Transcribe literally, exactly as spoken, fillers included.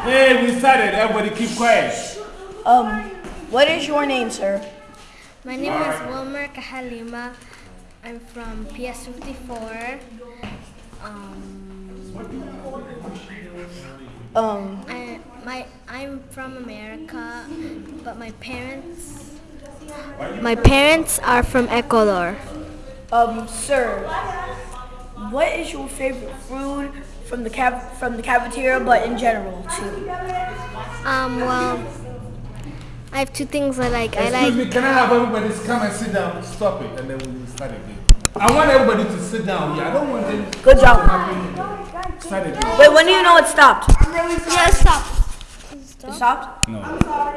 Hey, we started. Everybody keep quiet. Um, what is your name, sir? My name is Wilmer Kahalima. I'm from P S fifty-four. Um, Um, I, my, I'm from America, but my parents, my parents are from Ecuador. um, sir, what is your favorite food from the caf from the cafeteria, but in general too? Um, well, I have two things I like. I Excuse like. me, can I have everybody come and sit down? Stop it, and then we will start again. I want everybody to sit down here. I don't want them Good job. to happen. Start again. Wait, when do you know it stopped? Yeah, stop. It stopped? No.